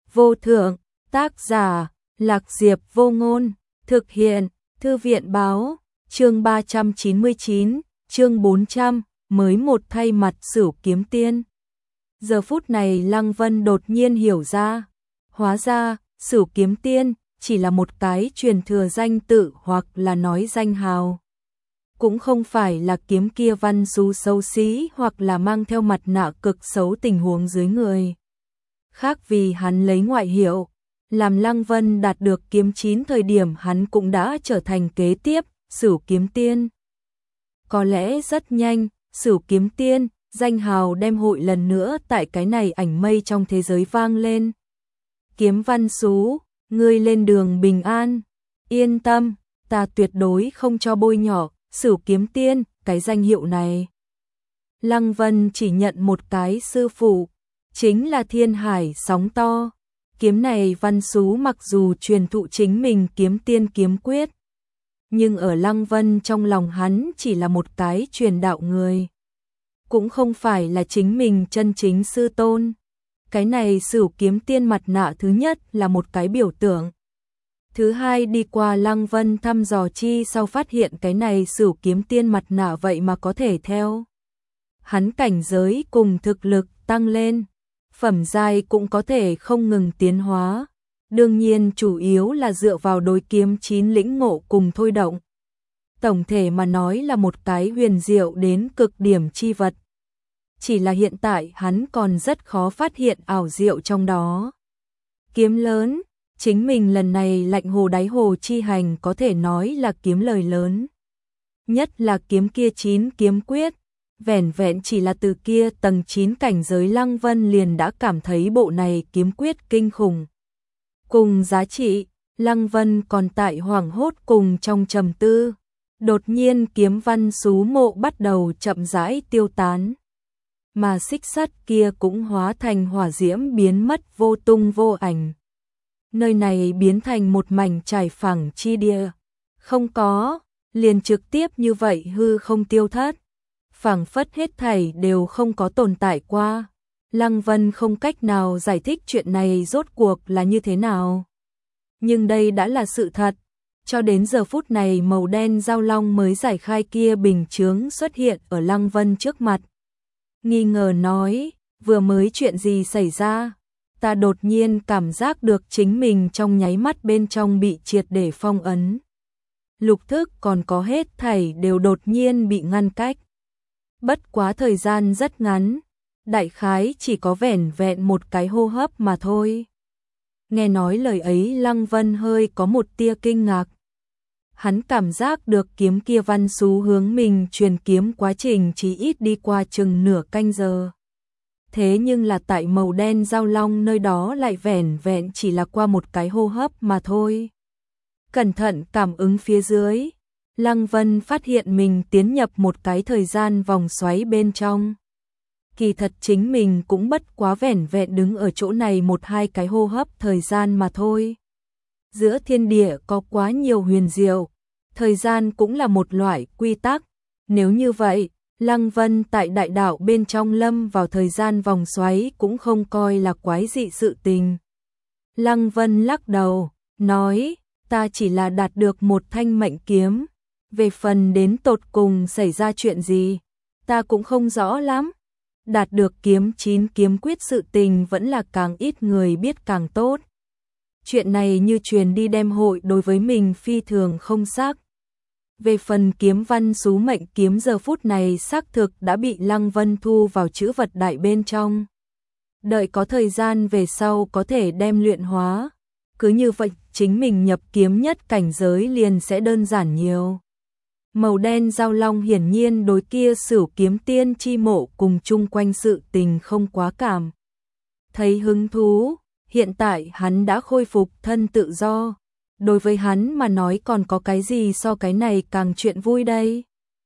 vô thượng, tác giả, Lạc Diệp Vô Ngôn, thực hiện, Thư viện báo, chương 399, chương 400, mới một thay mặt Sửu Kiếm Tiên. Giờ phút này Lăng Vân đột nhiên hiểu ra, hóa ra, Sửu Kiếm Tiên chỉ là một cái truyền thừa danh tự hoặc là nói danh hào. Cũng không phải là kiếm kia văn xú xấu xí hoặc là mang theo mặt nạ cực xấu tình huống dưới người. Khác vì hắn lấy ngoại hiệu, làm Lăng Vân đạt được kiếm 9 thời điểm hắn cũng đã trở thành kế tiếp, Sửu Kiếm Tiên. Có lẽ rất nhanh, Sửu Kiếm Tiên, danh hào đem hội lần nữa tại cái này ảnh mây trong thế giới vang lên. Kiếm văn xú, ngươi lên đường bình an, yên tâm, ta tuyệt đối không cho bôi nhọ Sửu Kiếm Tiên, cái danh hiệu này. Lăng Vân chỉ nhận một cái sư phụ, chính là Thiên Hải Sóng To. Kiếm này văn xú mặc dù truyền thụ chính mình kiếm tiên kiếm quyết, nhưng ở Lăng Vân trong lòng hắn chỉ là một cái truyền đạo người. Cũng không phải là chính mình chân chính sư tôn. Cái này Sửu Kiếm Tiên mặt nạ thứ nhất là một cái biểu tượng. Thứ hai đi qua Lăng Vân thăm dò chi sau phát hiện cái này Sửu Kiếm Tiên mặt nạ vậy mà có thể theo hắn cảnh giới cùng thực lực tăng lên. Phẩm giai cũng có thể không ngừng tiến hóa. Đương nhiên chủ yếu là dựa vào đối kiếm 9 lĩnh ngộ cùng thôi động. Tổng thể mà nói là một cái huyền diệu đến cực điểm chi vật. Chỉ là hiện tại hắn còn rất khó phát hiện ảo diệu trong đó. Kiếm lớn, chính mình lần này lạnh hồ đáy hồ chi hành có thể nói là kiếm lời lớn. Nhất là kiếm kia 9 kiếm quyết. Vẻn vẹn chỉ là từ kia tầng 9 cảnh giới Lăng Vân liền đã cảm thấy bộ này kiếm quyết kinh khủng. Cùng giá trị, Lăng Vân còn tại hoảng hốt cùng trong trầm tư. Đột nhiên kiếm văn xú mộ bắt đầu chậm rãi tiêu tán. Mà xích sắt kia cũng hóa thành hỏa diễm biến mất vô tung vô ảnh. Nơi này biến thành một mảnh trải phẳng chi địa. Không có, liền trực tiếp như vậy hư không tiêu thất. Phảng phất hết thảy đều không có tồn tại qua. Lăng Vân không cách nào giải thích chuyện này rốt cuộc là như thế nào. Nhưng đây đã là sự thật. Cho đến giờ phút này màu đen giao long mới giải khai kia bình chướng xuất hiện ở Lăng Vân trước mặt. Nghi ngờ nói, vừa mới chuyện gì xảy ra? Ta đột nhiên cảm giác được chính mình trong nháy mắt bên trong bị triệt để phong ấn. Lục thức còn có hết thảy đều đột nhiên bị ngăn cách. Bất quá thời gian rất ngắn, đại khái chỉ có vẻn vẹn một cái hô hấp mà thôi. Nghe nói lời ấy Lăng Vân hơi có một tia kinh ngạc. Hắn cảm giác được kiếm kia văn xú hướng mình truyền kiếm quá trình chỉ ít đi qua chừng nửa canh giờ. Thế nhưng là tại màu đen giao long nơi đó lại vẻn vẹn chỉ là qua một cái hô hấp mà thôi. Cẩn thận cảm ứng phía dưới. Lăng Vân phát hiện mình tiến nhập một cái thời gian vòng xoáy bên trong. Kỳ thật chính mình cũng bất quá vẻn vẹn đứng ở chỗ này một hai cái hô hấp thời gian mà thôi. Giữa thiên địa có quá nhiều huyền diệu, thời gian cũng là một loại quy tắc. Nếu như vậy, Lăng Vân tại đại đạo bên trong lâm vào thời gian vòng xoáy cũng không coi là quái dị sự tình. Lăng Vân lắc đầu, nói, ta chỉ là đạt được một thanh mệnh kiếm. Về phần đến tột cùng xảy ra chuyện gì, ta cũng không rõ lắm. Đạt được kiếm 9 kiếm quyết sự tình vẫn là càng ít người biết càng tốt. Chuyện này như truyền đi đem hội đối với mình phi thường không xác. Về phần kiếm văn xú mệnh kiếm giờ phút này xác thực đã bị Lăng Vân thu vào chữ vật đại bên trong. Đợi có thời gian về sau có thể đem luyện hóa. Cứ như vậy chính mình nhập kiếm nhất cảnh giới liền sẽ đơn giản nhiều. Màu đen giao long hiển nhiên đối kia Sửu Kiếm Tiên chi mộ cùng chung quanh sự tình không quá cảm. Thấy hứng thú, hiện tại hắn đã khôi phục thân tự do. Đối với hắn mà nói còn có cái gì so cái này càng chuyện vui đây.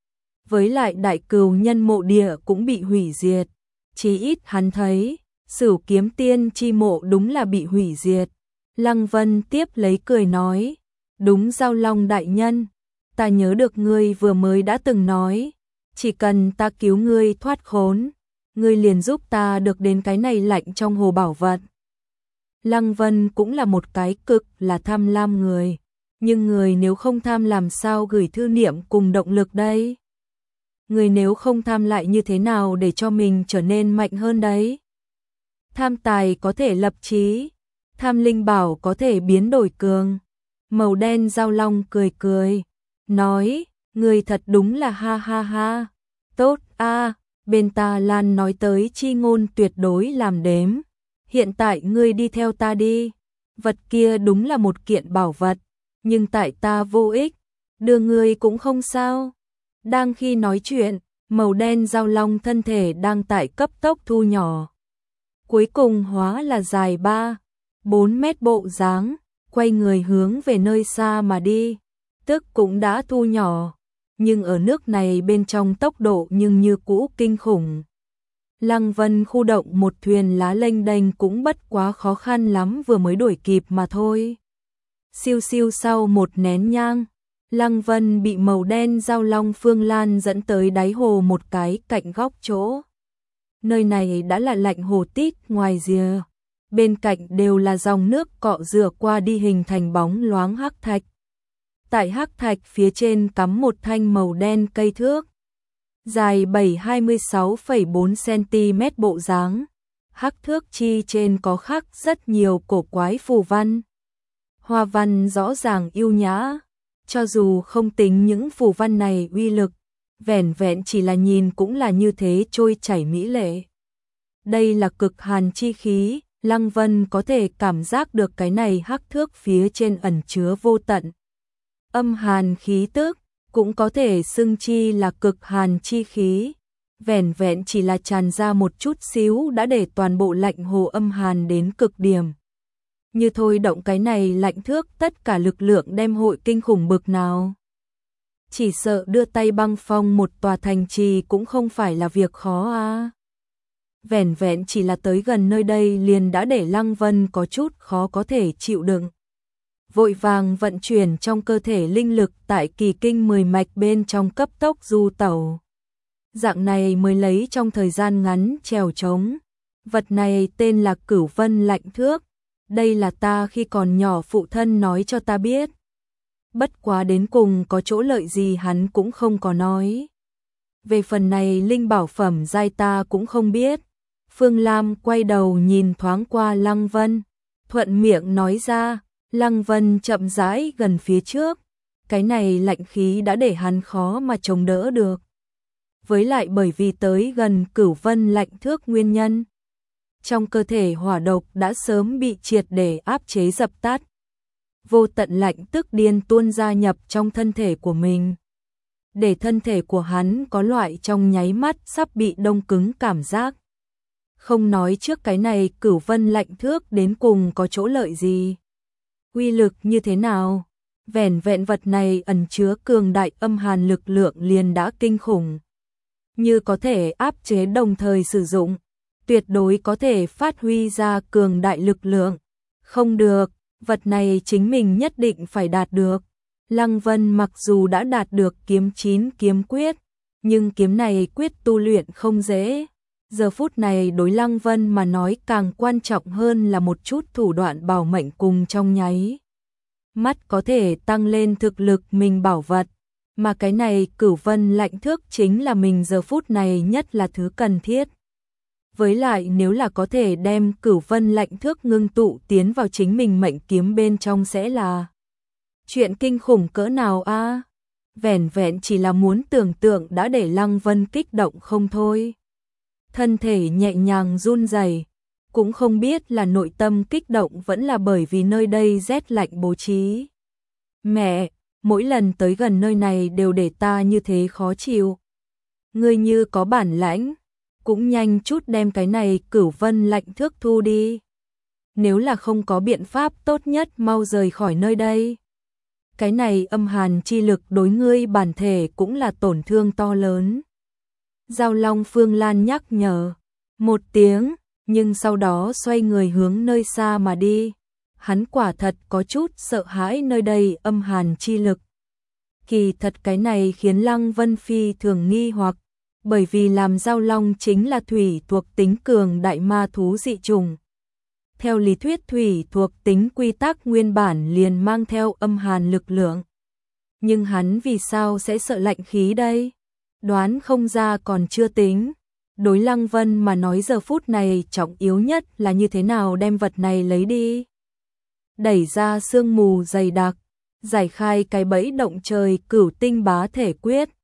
Với lại Đại Cừu Nhân mộ địa cũng bị hủy diệt. Chí ít hắn thấy, Sửu Kiếm Tiên chi mộ đúng là bị hủy diệt. Lăng Vân tiếp lấy cười nói, đúng giao long đại nhân. Ta nhớ được ngươi vừa mới đã từng nói, chỉ cần ta cứu ngươi thoát khốn, ngươi liền giúp ta được đến cái này lạnh trong hồ bảo vật. Lăng Vân cũng là một cái cực là tham lam người, nhưng người nếu không tham làm sao gửi thư niệm cùng động lực đây? Người nếu không tham lại như thế nào để cho mình trở nên mạnh hơn đấy? Tham tài có thể lập chí, tham linh bảo có thể biến đổi cường. Màu đen Dao Long cười cười, nói, người thật đúng là ha ha ha. Tốt a, bên ta Lan nói tới chi ngôn tuyệt đối làm đếm. Hiện tại ngươi đi theo ta đi. Vật kia đúng là một kiện bảo vật, nhưng tại ta vô ích, đưa ngươi cũng không sao. Đang khi nói chuyện, màu đen Dao Long thân thể đang tại cấp tốc thu nhỏ. Cuối cùng hóa là dài 3-4 mét bộ dáng, quay người hướng về nơi xa mà đi. Tức cũng đã thu nhỏ, nhưng ở nước này bên trong tốc độ nhưng như cũ kinh khủng. Lăng Vân khu động một thuyền lá lênh đênh cũng bất quá khó khăn lắm vừa mới đuổi kịp mà thôi. Siêu siêu sau một nén nhang, Lăng Vân bị màu đen Dao Long Phương Lan dẫn tới đáy hồ một cái cạnh góc chỗ. Nơi này đã là lạnh hồ tít ngoài rìa, bên cạnh đều là dòng nước cọ rửa qua đi hình thành bóng loáng hắc thạch. Tại hắc thạch phía trên cắm một thanh màu đen cây thước, dài 26,4 cm bộ dáng. Hắc thước chi trên có khắc rất nhiều cổ quái phù văn. Hoa văn rõ ràng yêu nhã, cho dù không tính những phù văn này uy lực, vẻn vẹn chỉ là nhìn cũng là như thế trôi chảy mỹ lệ. Đây là cực hàn chi khí, Lăng Vân có thể cảm giác được cái này hắc thước phía trên ẩn chứa vô tận âm hàn khí tức, cũng có thể xưng chi là cực hàn chi khí. Vẻn vẹn chỉ là tràn ra một chút xíu đã để toàn bộ lạnh hồ âm hàn đến cực điểm. Như thôi động cái này lạnh thước tất cả lực lượng đem hội kinh khủng bực nào. Chỉ sợ đưa tay băng phong một tòa thành trì cũng không phải là việc khó a. Vẻn vẹn chỉ là tới gần nơi đây liền đã để Lăng Vân có chút khó có thể chịu đựng. Vội vàng vận chuyển trong cơ thể linh lực tại kỳ kinh 10 mạch bên trong cấp tốc du tẩu. Dạng này mới lấy trong thời gian ngắn trèo trống. Vật này tên là Cửu Vân Lạnh Thước. Đây là ta khi còn nhỏ phụ thân nói cho ta biết. Bất quá đến cùng có chỗ lợi gì hắn cũng không có nói. Về phần này linh bảo phẩm giai ta cũng không biết. Phương Lam quay đầu nhìn thoáng qua Lăng Vân, thuận miệng nói ra. Lăng Vân chậm rãi gần phía trước, cái này lạnh khí đã để hắn khó mà chống đỡ được. Với lại bởi vì tới gần Cửu Vân Lạnh Thước nguyên nhân, trong cơ thể hỏa độc đã sớm bị triệt để áp chế dập tắt. Vô tận lạnh tức điên tuôn ra nhập trong thân thể của mình, để thân thể của hắn có loại trong nháy mắt sắp bị đông cứng cảm giác. Không nói trước cái này Cửu Vân Lạnh Thước đến cùng có chỗ lợi gì, uy lực như thế nào, vẻn vẹn vật này ẩn chứa cường đại âm hàn lực lượng liền đã kinh khủng. Như có thể áp chế đồng thời sử dụng, tuyệt đối có thể phát huy ra cường đại lực lượng. Không được, vật này chính mình nhất định phải đạt được. Lăng Vân mặc dù đã đạt được kiếm 9 kiếm quyết, nhưng kiếm này quyết tu luyện không dễ. Giờ phút này đối Lăng Vân mà nói càng quan trọng hơn là một chút thủ đoạn bảo mệnh cùng trong nháy mắt có thể tăng lên thực lực mình bảo vật, mà cái này Cửu Vân Lạnh Thước chính là mình giờ phút này nhất là thứ cần thiết. Với lại nếu là có thể đem Cửu Vân Lạnh Thước ngưng tụ tiến vào chính mình mệnh kiếm bên trong sẽ là chuyện kinh khủng cỡ nào a. Vẻn vẹn chỉ là muốn tưởng tượng đã để Lăng Vân kích động không thôi. Thân thể nhẹ nhàng run rẩy, cũng không biết là nội tâm kích động vẫn là bởi vì nơi đây rét lạnh bố trí. Mẹ, mỗi lần tới gần nơi này đều để ta như thế khó chịu. Ngươi như có bản lãnh, cũng nhanh chút đem cái này Cửu Vân Lạnh Thước thu đi. Nếu là không có biện pháp tốt nhất mau rời khỏi nơi đây. Cái này âm hàn chi lực đối ngươi bản thể cũng là tổn thương to lớn. Dao Long Phương Lan nhắc nhở một tiếng, nhưng sau đó xoay người hướng nơi xa mà đi. Hắn quả thật có chút sợ hãi nơi đây âm hàn chi lực. Kỳ thật cái này khiến Lăng Vân Phi thường nghi hoặc, bởi vì làm Dao Long chính là thủy thuộc tính cường đại ma thú dị trùng. Theo lý thuyết thủy thuộc tính quy tắc nguyên bản liền mang theo âm hàn lực lượng. Nhưng hắn vì sao sẽ sợ lạnh khí đây? Đoán không ra còn chưa tính. Đối Lăng Vân mà nói giờ phút này trọng yếu nhất là như thế nào đem vật này lấy đi. Đẩy ra sương mù dày đặc, giải khai cái bẫy động trời Cửu Tinh Bá Thể Quyết,